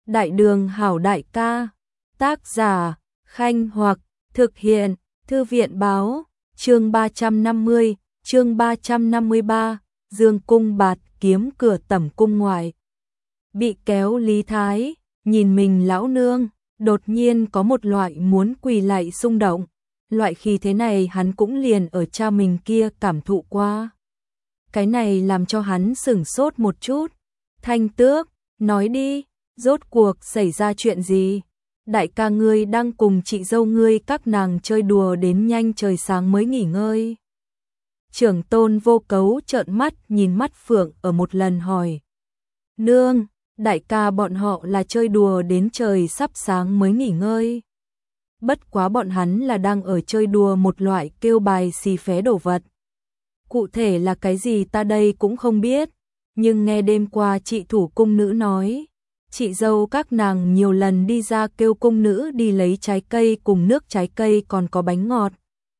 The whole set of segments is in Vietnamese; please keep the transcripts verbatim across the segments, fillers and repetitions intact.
Đại đường hảo đại ca, tác giả, Khanh Hoặc, thực hiện, Thư viện báo, chương ba trăm năm mươi, chương ba trăm năm mươi ba, Dương cung bạt kiếm cửa tẩm cung ngoại. Bị kéo Lý Thái, nhìn mình lão nương, đột nhiên có một loại muốn quỳ lạy xung động, loại khí thế này hắn cũng liền ở cha mình kia cảm thụ qua. Cái này làm cho hắn sửng sốt một chút. Thanh Tước, nói đi, rốt cuộc xảy ra chuyện gì? Đại ca ngươi đang cùng chị dâu ngươi các nàng chơi đùa đến nhanh trời sáng mới nghỉ ngơi. Trưởng tôn Vô Cấu trợn mắt nhìn mắt Phượng ở một lần hỏi. Nương, đại ca bọn họ là chơi đùa đến trời sắp sáng mới nghỉ ngơi. Bất quá bọn hắn là đang ở chơi đùa một loại kêu bài xì phé đồ vật. Cụ thể là cái gì ta đây cũng không biết, nhưng nghe đêm qua chị thủ cung nữ nói, chị dâu các nàng nhiều lần đi ra kêu cung nữ đi lấy trái cây cùng nước trái cây còn có bánh ngọt.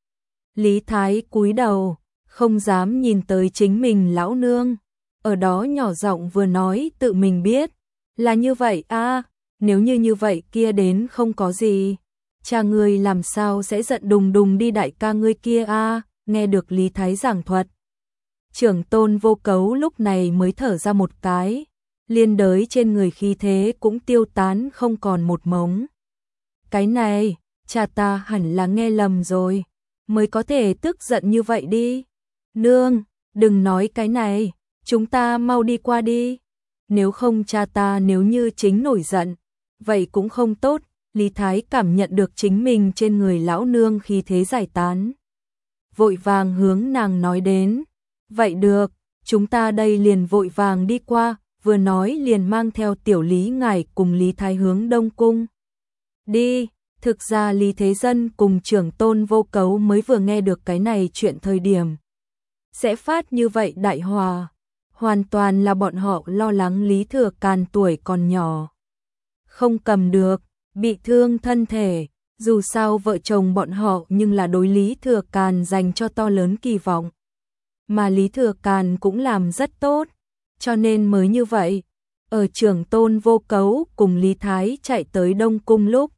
Lý Thái cúi đầu, không dám nhìn tới chính mình lão nương, ở đó nhỏ giọng vừa nói tự mình biết, là như vậy a, à, nếu như như vậy kia đến không có gì, cha ngươi làm sao sẽ giận đùng đùng đi đại ca ngươi kia a, à, nghe được Lý Thái giảng thuật. Trưởng tôn Vô Cấu lúc này mới thở ra một cái, liên đới trên người khí thế cũng tiêu tán không còn một mống. Cái này, cha ta hẳn là nghe lầm rồi, mới có thể tức giận như vậy đi. Nương, đừng nói cái này, chúng ta mau đi qua đi. Nếu không cha ta nếu như chính nổi giận, vậy cũng không tốt. Lý Thái cảm nhận được chính mình trên người lão nương khí thế giải tán. Vội vàng hướng nàng nói đến. Vậy được, chúng ta đây liền vội vàng đi qua, vừa nói liền mang theo tiểu Lý ngài cùng Lý Thái hướng Đông Cung. Đi, thực ra Lý Thế Dân cùng trưởng tôn Vô Cấu mới vừa nghe được cái này chuyện thời điểm. Sẽ phát như vậy đại hòa, hoàn toàn là bọn họ lo lắng Lý Thừa Càn tuổi còn nhỏ. Không cầm được, bị thương thân thể, dù sao vợ chồng bọn họ nhưng là đối Lý Thừa Càn dành cho to lớn kỳ vọng. Mà Lý Thừa Càn cũng làm rất tốt, cho nên mới như vậy. Ở trưởng tôn Vô Cấu cùng Lý Thái chạy tới Đông Cung lúc,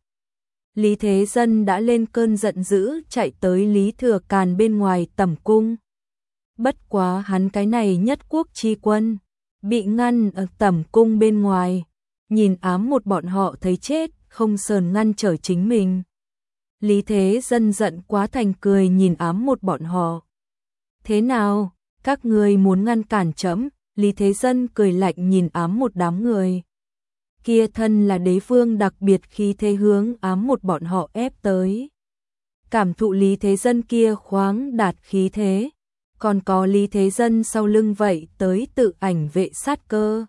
Lý Thế Dân đã lên cơn giận dữ chạy tới Lý Thừa Càn bên ngoài tẩm cung. Bất quá hắn cái này nhất quốc chi quân, bị ngăn ở tẩm cung bên ngoài, nhìn ám một bọn họ thấy chết, không sờn ngăn trở chính mình. Lý Thế Dân giận quá thành cười nhìn ám một bọn họ. Thế nào, các ngươi muốn ngăn cản trẫm? Lý Thế Dân cười lạnh nhìn ám một đám người. Kia thân là đế vương đặc biệt khí thế hướng ám một bọn họ ép tới. Cảm thụ Lý Thế Dân kia khoáng đạt khí thế, còn có Lý Thế Dân sau lưng vậy tới tự ảnh vệ sát cơ.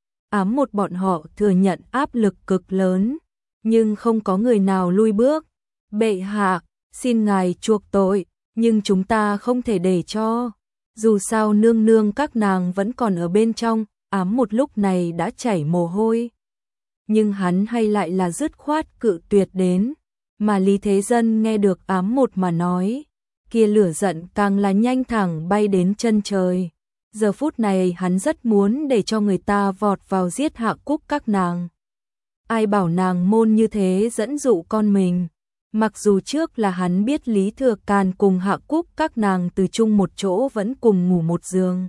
Ám một bọn họ thừa nhận áp lực cực lớn, nhưng không có người nào lui bước. Bệ hạ, xin ngài chuộc tội, nhưng chúng ta không thể để cho. Dù sao nương nương các nàng vẫn còn ở bên trong, ám một lúc này đã chảy mồ hôi. Nhưng hắn hay lại là dứt khoát cự tuyệt đến, mà Lý Thế Dân nghe được ám một mà nói, kia lửa giận càng là nhanh thẳng bay đến chân trời. Giờ phút này hắn rất muốn để cho người ta vọt vào giết Hạ Cúc các nàng. Ai bảo nàng môn như thế dẫn dụ con mình. Mặc dù trước là hắn biết Lý Thừa Càn cùng Hạ Cúc các nàng từ chung một chỗ vẫn cùng ngủ một giường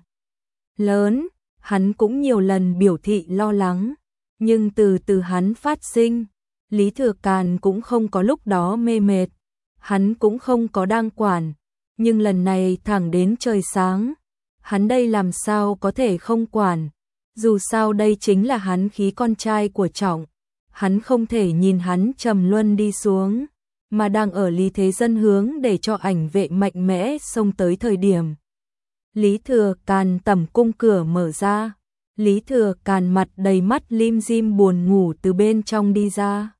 lớn, hắn cũng nhiều lần biểu thị lo lắng, nhưng từ từ hắn phát sinh, Lý Thừa Càn cũng không có lúc đó mê mệt, hắn cũng không có đang quản, nhưng lần này thẳng đến trời sáng, hắn đây làm sao có thể không quản, dù sao đây chính là hắn khí con trai của trọng, hắn không thể nhìn hắn trầm luân đi xuống. Mà đang ở Lý Thế Dân hướng để cho ảnh vệ mạnh mẽ xông tới thời điểm. Lý Thừa Càn tẩm cung cửa mở ra, Lý Thừa Càn mặt đầy mắt lim dim buồn ngủ từ bên trong đi ra.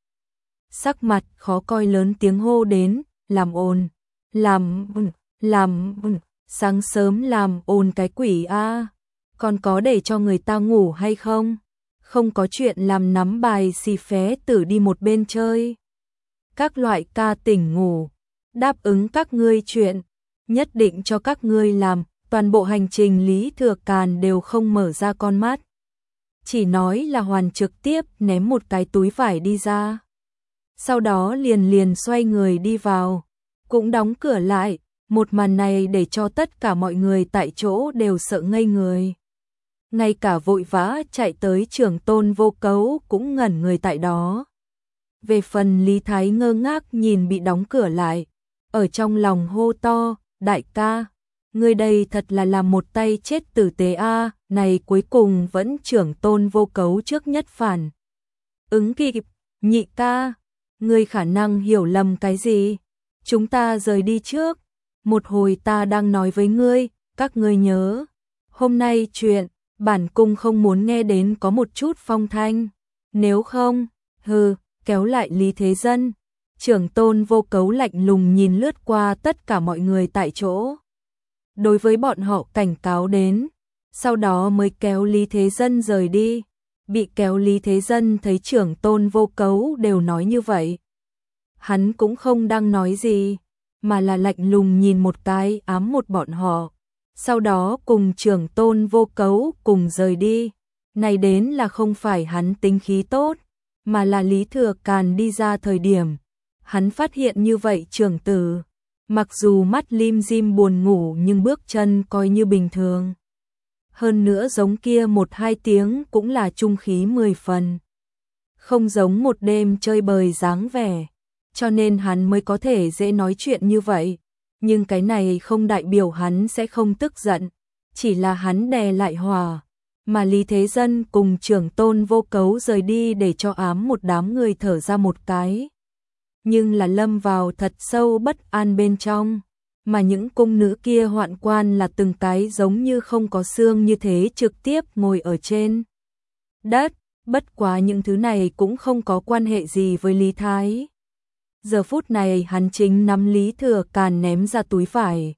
Sắc mặt khó coi lớn tiếng hô đến, làm ồn, làm, làm, sáng sớm làm ồn cái quỷ a, còn có để cho người ta ngủ hay không? Không có chuyện làm nắm bài xì phé tử đi một bên chơi. Các loại ca tỉnh ngủ, đáp ứng các ngươi chuyện, nhất định cho các ngươi làm, toàn bộ hành trình Lý Thừa Càn đều không mở ra con mắt. chỉ nói là Hoàn trực tiếp ném một cái túi vải đi ra. Sau đó liền liền xoay người đi vào, cũng đóng cửa lại, một màn này để cho tất cả mọi người tại chỗ đều sợ ngây người. Ngay cả vội vã chạy tới Trưởng Tôn Vô Cấu cũng ngẩn người tại đó. Về phần Lý Thái ngơ ngác nhìn bị đóng cửa lại, ở trong lòng hô to, đại ca, người đây thật là làm một tay chết tử tế a, này cuối cùng vẫn Trưởng Tôn Vô Cấu trước nhất phản. Ứng kịp, nhị ca, người khả năng hiểu lầm cái gì? Chúng ta rời đi trước, một hồi ta đang nói với ngươi, các ngươi nhớ, hôm nay chuyện, bản cung không muốn nghe đến có một chút phong thanh, nếu không, hừ, kéo lại Lý Thế Dân. Trưởng Tôn Vô Cấu lạnh lùng nhìn lướt qua tất cả mọi người tại chỗ. Đối với bọn họ cảnh cáo đến, sau đó mới kéo Lý Thế Dân rời đi. Bị kéo Lý Thế Dân thấy Trưởng Tôn Vô Cấu đều nói như vậy. Hắn cũng không đang nói gì, mà là lạnh lùng nhìn một cái ám một bọn họ. Sau đó cùng Trưởng Tôn Vô Cấu cùng rời đi. Này đến là không phải hắn tính khí tốt, mà là Lý Thừa Càn đi ra thời điểm. Hắn phát hiện như vậy trưởng tử, mặc dù mắt lim dim buồn ngủ nhưng bước chân coi như bình thường. Hơn nữa giống kia một hai tiếng cũng là trung khí mười phần. Không giống một đêm chơi bời dáng vẻ, cho nên hắn mới có thể dễ nói chuyện như vậy. Nhưng cái này không đại biểu hắn sẽ không tức giận, chỉ là hắn đè lại hòa. Mà Lý Thế Dân cùng Trưởng Tôn Vô Cấu rời đi để cho ám một đám người thở ra một cái. Nhưng là lâm vào thật sâu bất an bên trong, mà những cung nữ kia hoạn quan là từng cái giống như không có xương như thế trực tiếp ngồi ở trên đất, bất quá những thứ này cũng không có quan hệ gì với Lý Thái. Giờ phút này hắn chính nắm Lý Thừa Càn ném ra túi vải.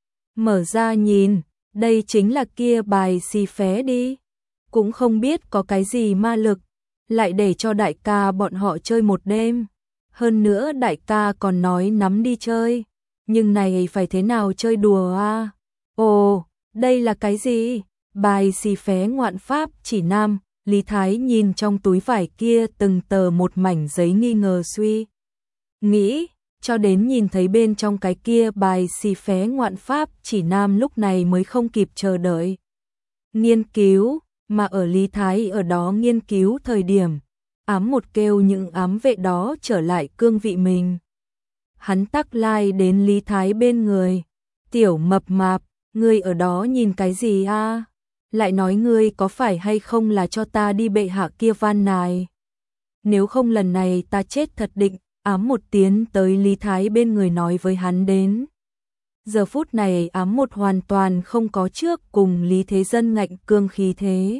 Mở ra nhìn, đây chính là kia bài xì phé đi. Cũng không biết có cái gì ma lực, lại để cho đại ca bọn họ chơi một đêm. Hơn nữa đại ca còn nói nắm đi chơi, nhưng này phải thế nào chơi đùa à? Ồ, đây là cái gì? Bài xì phé ngoạn pháp chỉ nam. Lý Thái nhìn trong túi vải kia từng tờ một mảnh giấy nghi ngờ suy nghĩ, cho đến nhìn thấy bên trong cái kia bài xì phé ngoạn pháp chỉ nam lúc này mới không kịp chờ đợi. Nghiên cứu, mà ở Lý Thái ở đó nghiên cứu thời điểm, ám một kêu những ám vệ đó trở lại cương vị mình. Hắn tắc lai đến Lý Thái bên người. Tiểu mập mạp, ngươi ở đó nhìn cái gì a? Lại nói ngươi có phải hay không là cho ta đi bệ hạ kia van nài. Nếu không lần này ta chết thật định. Ám một tiến tới Lý Thái bên người nói với hắn đến. Giờ phút này ám một hoàn toàn không có trước cùng Lý Thế Dân ngạnh cương khí thế.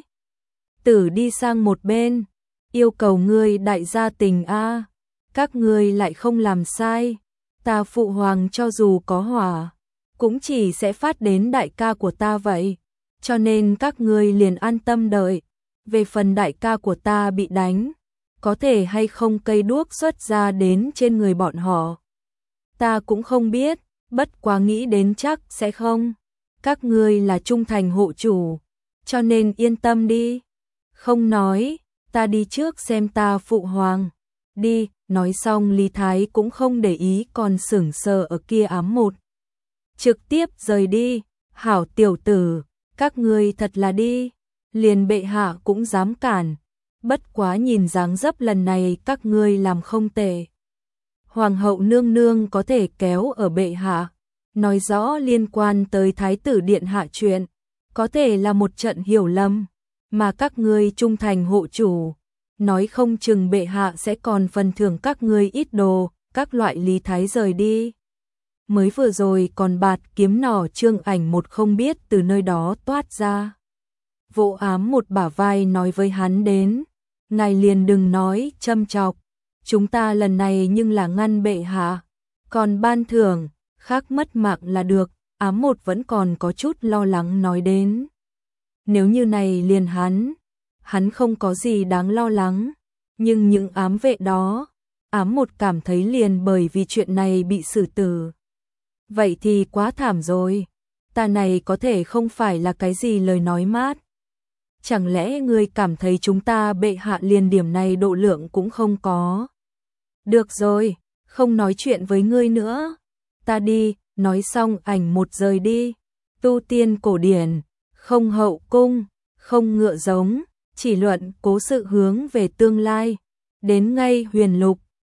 Tử đi sang một bên, yêu cầu ngươi đại gia tình a, các ngươi lại không làm sai, ta phụ hoàng cho dù có hỏa, cũng chỉ sẽ phát đến đại ca của ta vậy, cho nên các ngươi liền an tâm đợi, về phần đại ca của ta bị đánh, có thể hay không cây đuốc xuất ra đến trên người bọn họ. Ta cũng không biết, bất quá nghĩ đến chắc sẽ không. Các ngươi là trung thành hộ chủ, cho nên yên tâm đi. Không nói, ta đi trước xem ta phụ hoàng. Đi, nói xong Lý Thái cũng không để ý còn sững sờ ở kia ám một. Trực tiếp rời đi, hảo tiểu tử, các ngươi thật là đi. Liền bệ hạ cũng dám cản. Bất quá nhìn dáng dấp lần này các ngươi làm không tệ. Hoàng hậu nương nương có thể kéo ở bệ hạ, nói rõ liên quan tới thái tử điện hạ chuyện, có thể là một trận hiểu lầm, mà các ngươi trung thành hộ chủ, nói không chừng bệ hạ sẽ còn phần thưởng các ngươi ít đồ, các loại Lý Thái rời đi. Mới vừa rồi còn bạt kiếm nỏ Trương Ảnh một không biết từ nơi đó toát ra. Vỗ ám một bả vai nói với hắn đến. Ngài liền đừng nói châm chọc, chúng ta lần này nhưng là ngăn bệ hạ, còn ban thưởng, khác mất mạng là được, ám một vẫn còn có chút lo lắng nói đến. Nếu như này liền hắn, hắn không có gì đáng lo lắng, nhưng những ám vệ đó, ám một cảm thấy liền bởi vì chuyện này bị xử tử. Vậy thì quá thảm rồi, ta này có thể không phải là cái gì lời nói mát. chẳng lẽ ngươi cảm thấy chúng ta bệ hạ liền điểm này độ lượng cũng không có? Được rồi, không nói chuyện với ngươi nữa. Ta đi, nói xong ảnh một rời đi. Tu tiên cổ điển, không hậu cung, không ngựa giống, chỉ luận cố sự hướng về tương lai. Đến ngay huyền lục,